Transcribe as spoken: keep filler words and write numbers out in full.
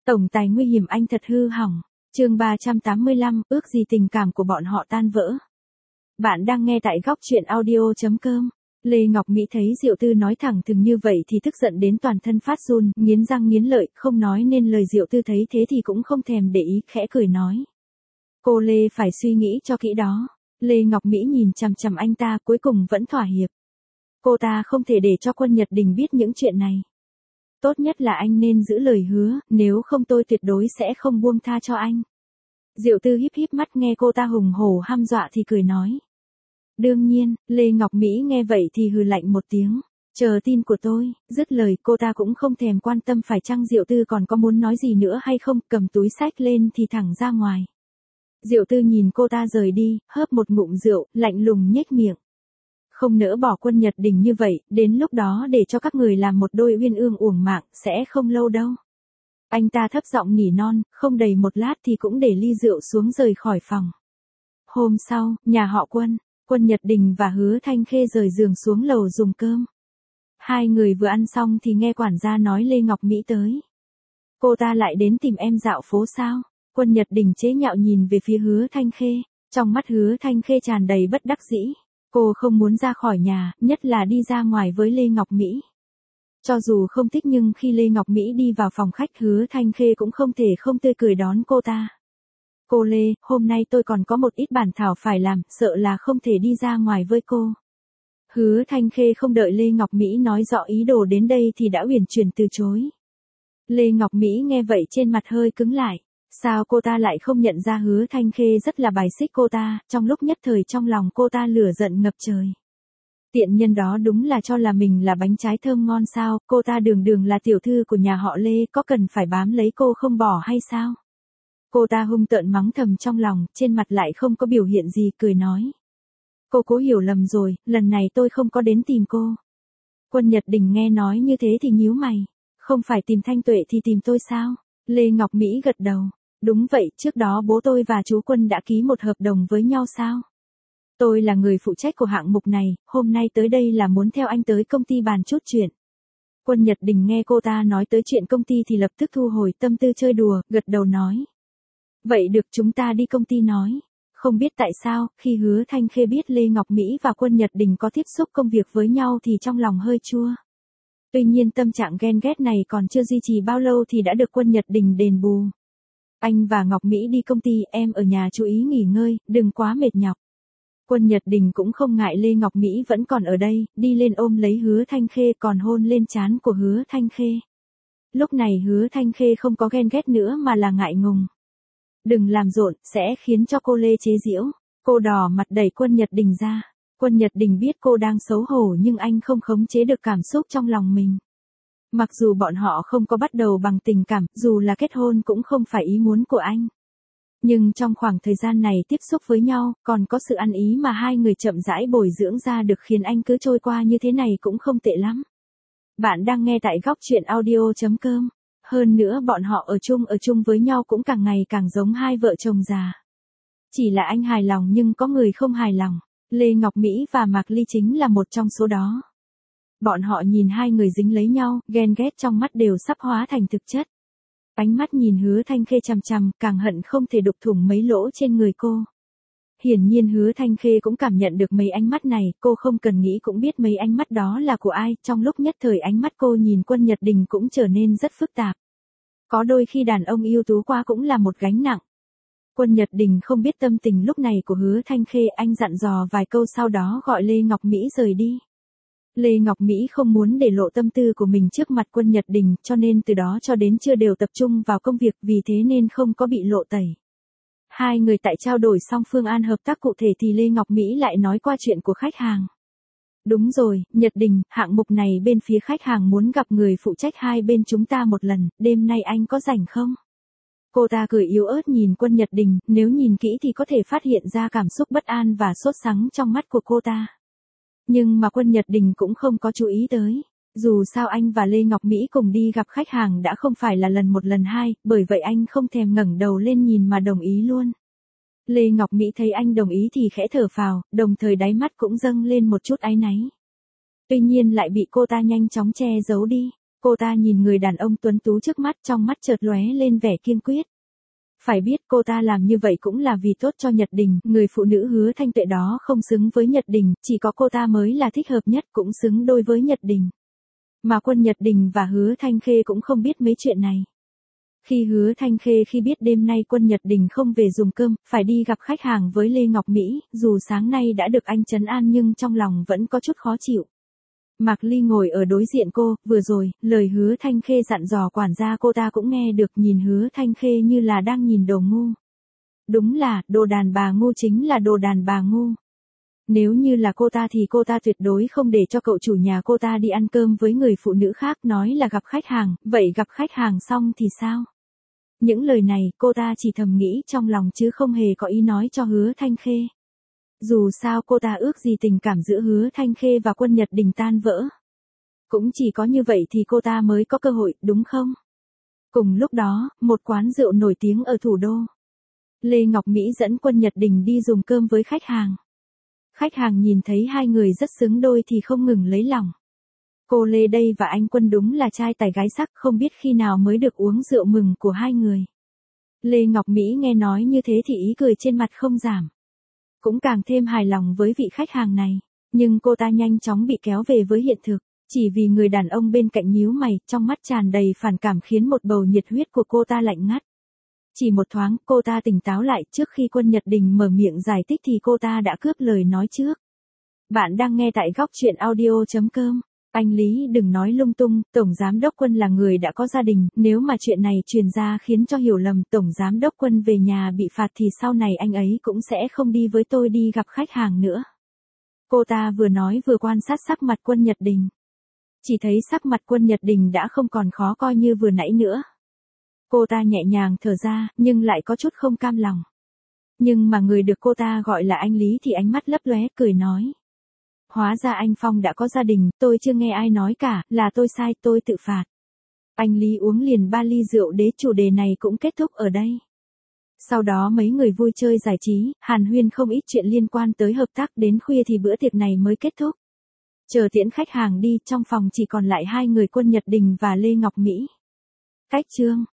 Tổng tài nguy hiểm anh thật hư hỏng. Chương ba trăm tám mươi lăm, ước gì tình cảm của bọn họ tan vỡ. Bạn đang nghe tại góc truyện audio chấm com. Lê Ngọc Mỹ thấy Diệu Tư nói thẳng thừng như vậy thì tức giận đến toàn thân phát run, nghiến răng nghiến lợi, không nói nên lời. Diệu Tư thấy thế thì cũng không thèm để ý, khẽ cười nói. Cô Lê phải suy nghĩ cho kỹ đó. Lê Ngọc Mỹ nhìn chằm chằm anh ta, cuối cùng vẫn thỏa hiệp. Cô ta không thể để cho Quân Nhật Đình biết những chuyện này. Tốt nhất là anh nên giữ lời hứa, nếu không tôi tuyệt đối sẽ không buông tha cho anh. Diệu Tư híp híp mắt nghe cô ta hùng hổ hăm dọa thì cười nói. Đương nhiên, Lê Ngọc Mỹ nghe vậy thì hừ lạnh một tiếng. Chờ tin của tôi, dứt lời cô ta cũng không thèm quan tâm phải chăng Diệu Tư còn có muốn nói gì nữa hay không, cầm túi xách lên thì thẳng ra ngoài. Diệu Tư nhìn cô ta rời đi, hớp một ngụm rượu, lạnh lùng nhếch miệng. Không nỡ bỏ Quân Nhật Đình như vậy, đến lúc đó để cho các người làm một đôi uyên ương uổng mạng, sẽ không lâu đâu. Anh ta thấp giọng nỉ non, không đầy một lát thì cũng để ly rượu xuống rời khỏi phòng. Hôm sau, nhà họ Quân, Quân Nhật Đình và Hứa Thanh Khê rời giường xuống lầu dùng cơm. Hai người vừa ăn xong thì nghe quản gia nói Lê Ngọc Mỹ tới. Cô ta lại đến tìm em dạo phố sao? Quân Nhật Đình chế nhạo nhìn về phía Hứa Thanh Khê, trong mắt Hứa Thanh Khê tràn đầy bất đắc dĩ. Cô không muốn ra khỏi nhà, nhất là đi ra ngoài với Lê Ngọc Mỹ. Cho dù không thích nhưng khi Lê Ngọc Mỹ đi vào phòng khách, Hứa Thanh Khê cũng không thể không tươi cười đón cô ta. Cô Lê, hôm nay tôi còn có một ít bản thảo phải làm, sợ là không thể đi ra ngoài với cô. Hứa Thanh Khê không đợi Lê Ngọc Mỹ nói rõ ý đồ đến đây thì đã uyển chuyển từ chối. Lê Ngọc Mỹ nghe vậy trên mặt hơi cứng lại. Sao cô ta lại không nhận ra Hứa Thanh Khê rất là bài xích cô ta, trong lúc nhất thời trong lòng cô ta lửa giận ngập trời. Tiện nhân đó đúng là cho là mình là bánh trái thơm ngon sao, cô ta đường đường là tiểu thư của nhà họ Lê, có cần phải bám lấy cô không bỏ hay sao? Cô ta hung tợn mắng thầm trong lòng, trên mặt lại không có biểu hiện gì, cười nói. Cô cố hiểu lầm rồi, lần này tôi không có đến tìm cô. Quân Nhật Đình nghe nói như thế thì nhíu mày, không phải tìm Thanh Tuệ thì tìm tôi sao? Lê Ngọc Mỹ gật đầu. Đúng vậy, trước đó bố tôi và chú Quân đã ký một hợp đồng với nhau sao? Tôi là người phụ trách của hạng mục này, hôm nay tới đây là muốn theo anh tới công ty bàn chút chuyện. Quân Nhật Đình nghe cô ta nói tới chuyện công ty thì lập tức thu hồi tâm tư chơi đùa, gật đầu nói. Vậy được, chúng ta đi công ty nói. Không biết tại sao, khi Hứa Thanh Khê biết Lê Ngọc Mỹ và Quân Nhật Đình có tiếp xúc công việc với nhau thì trong lòng hơi chua. Tuy nhiên tâm trạng ghen ghét này còn chưa duy trì bao lâu thì đã được Quân Nhật Đình đền bù. Anh và Ngọc Mỹ đi công ty, em ở nhà chú ý nghỉ ngơi, đừng quá mệt nhọc. Quân Nhật Đình cũng không ngại Lê Ngọc Mỹ vẫn còn ở đây, đi lên ôm lấy Hứa Thanh Khê còn hôn lên trán của Hứa Thanh Khê. Lúc này Hứa Thanh Khê không có ghen ghét nữa mà là ngại ngùng. Đừng làm rộn, sẽ khiến cho cô Lê chế giễu. Cô đỏ mặt đẩy Quân Nhật Đình ra. Quân Nhật Đình biết cô đang xấu hổ nhưng anh không khống chế được cảm xúc trong lòng mình. Mặc dù bọn họ không có bắt đầu bằng tình cảm, dù là kết hôn cũng không phải ý muốn của anh. Nhưng trong khoảng thời gian này tiếp xúc với nhau, còn có sự ăn ý mà hai người chậm rãi bồi dưỡng ra được khiến anh cứ trôi qua như thế này cũng không tệ lắm. Bạn đang nghe tại góc truyện audio chấm com. Hơn nữa bọn họ ở chung ở chung với nhau cũng càng ngày càng giống hai vợ chồng già. Chỉ là anh hài lòng nhưng có người không hài lòng. Lê Ngọc Mỹ và Mạc Ly chính là một trong số đó. Bọn họ nhìn hai người dính lấy nhau, ghen ghét trong mắt đều sắp hóa thành thực chất. Ánh mắt nhìn Hứa Thanh Khê chằm chằm, càng hận không thể đục thủng mấy lỗ trên người cô. Hiển nhiên Hứa Thanh Khê cũng cảm nhận được mấy ánh mắt này, cô không cần nghĩ cũng biết mấy ánh mắt đó là của ai, trong lúc nhất thời ánh mắt cô nhìn Quân Nhật Đình cũng trở nên rất phức tạp. Có đôi khi đàn ông ưu tú quá cũng là một gánh nặng. Quân Nhật Đình không biết tâm tình lúc này của Hứa Thanh Khê, anh dặn dò vài câu sau đó gọi Lê Ngọc Mỹ rời đi. Lê Ngọc Mỹ không muốn để lộ tâm tư của mình trước mặt Quân Nhật Đình, cho nên từ đó cho đến trưa đều tập trung vào công việc, vì thế nên không có bị lộ tẩy. Hai người tại trao đổi xong phương án hợp tác cụ thể thì Lê Ngọc Mỹ lại nói qua chuyện của khách hàng. Đúng rồi, Nhật Đình, hạng mục này bên phía khách hàng muốn gặp người phụ trách hai bên chúng ta một lần, đêm nay anh có rảnh không? Cô ta cười yếu ớt nhìn Quân Nhật Đình, nếu nhìn kỹ thì có thể phát hiện ra cảm xúc bất an và sốt sắng trong mắt của cô ta. Nhưng mà Quân Nhật Đình cũng không có chú ý tới. Dù sao anh và Lê Ngọc Mỹ cùng đi gặp khách hàng đã không phải là lần một lần hai, bởi vậy anh không thèm ngẩng đầu lên nhìn mà đồng ý luôn. Lê Ngọc Mỹ thấy anh đồng ý thì khẽ thở phào, đồng thời đáy mắt cũng dâng lên một chút áy náy. Tuy nhiên lại bị cô ta nhanh chóng che giấu đi. Cô ta nhìn người đàn ông tuấn tú trước mắt, trong mắt chợt lóe lên vẻ kiên quyết. Phải biết cô ta làm như vậy cũng là vì tốt cho Nhật Đình, người phụ nữ Hứa Thanh Tuệ đó không xứng với Nhật Đình, chỉ có cô ta mới là thích hợp nhất, cũng xứng đôi với Nhật Đình. Mà Quân Nhật Đình và Hứa Thanh Khê cũng không biết mấy chuyện này. Khi Hứa Thanh Khê khi biết đêm nay Quân Nhật Đình không về dùng cơm, phải đi gặp khách hàng với Lê Ngọc Mỹ, dù sáng nay đã được anh trấn an nhưng trong lòng vẫn có chút khó chịu. Mạc Ly ngồi ở đối diện cô, vừa rồi, lời Hứa Thanh Khê dặn dò quản gia cô ta cũng nghe được, nhìn Hứa Thanh Khê như là đang nhìn đồ ngu. Đúng là, đồ đàn bà ngu chính là đồ đàn bà ngu. Nếu như là cô ta thì cô ta tuyệt đối không để cho cậu chủ nhà cô ta đi ăn cơm với người phụ nữ khác, nói là gặp khách hàng, vậy gặp khách hàng xong thì sao? Những lời này cô ta chỉ thầm nghĩ trong lòng chứ không hề có ý nói cho Hứa Thanh Khê. Dù sao cô ta ước gì tình cảm giữa Hứa Thanh Khê và Quân Nhật Đình tan vỡ. Cũng chỉ có như vậy thì cô ta mới có cơ hội, đúng không? Cùng lúc đó, một quán rượu nổi tiếng ở thủ đô. Lê Ngọc Mỹ dẫn Quân Nhật Đình đi dùng cơm với khách hàng. Khách hàng nhìn thấy hai người rất xứng đôi thì không ngừng lấy lòng. Cô Lê đây và anh Quân đúng là trai tài gái sắc, không biết khi nào mới được uống rượu mừng của hai người. Lê Ngọc Mỹ nghe nói như thế thì ý cười trên mặt không giảm. Cũng càng thêm hài lòng với vị khách hàng này. Nhưng cô ta nhanh chóng bị kéo về với hiện thực. Chỉ vì người đàn ông bên cạnh nhíu mày, trong mắt tràn đầy phản cảm khiến một bầu nhiệt huyết của cô ta lạnh ngắt. Chỉ một thoáng, cô ta tỉnh táo lại, trước khi Quân Nhật Đình mở miệng giải thích thì cô ta đã cướp lời nói trước. Bạn đang nghe tại góc truyện audio chấm com. Anh Lý đừng nói lung tung, Tổng Giám đốc Quân là người đã có gia đình, nếu mà chuyện này truyền ra khiến cho hiểu lầm Tổng Giám đốc Quân về nhà bị phạt thì sau này anh ấy cũng sẽ không đi với tôi đi gặp khách hàng nữa. Cô ta vừa nói vừa quan sát sắc mặt Quân Nhật Đình. Chỉ thấy sắc mặt Quân Nhật Đình đã không còn khó coi như vừa nãy nữa. Cô ta nhẹ nhàng thở ra, nhưng lại có chút không cam lòng. Nhưng mà người được cô ta gọi là anh Lý thì ánh mắt lấp lóe, cười nói. Hóa ra anh Phong đã có gia đình, tôi chưa nghe ai nói cả, là tôi sai, tôi tự phạt. Anh Lý uống liền ba ly rượu đế, chủ đề này cũng kết thúc ở đây. Sau đó mấy người vui chơi giải trí, hàn huyên không ít chuyện liên quan tới hợp tác, đến khuya thì bữa tiệc này mới kết thúc. Chờ tiễn khách hàng đi, trong phòng chỉ còn lại hai người Quân Nhật Đình và Lê Ngọc Mỹ. Cách chương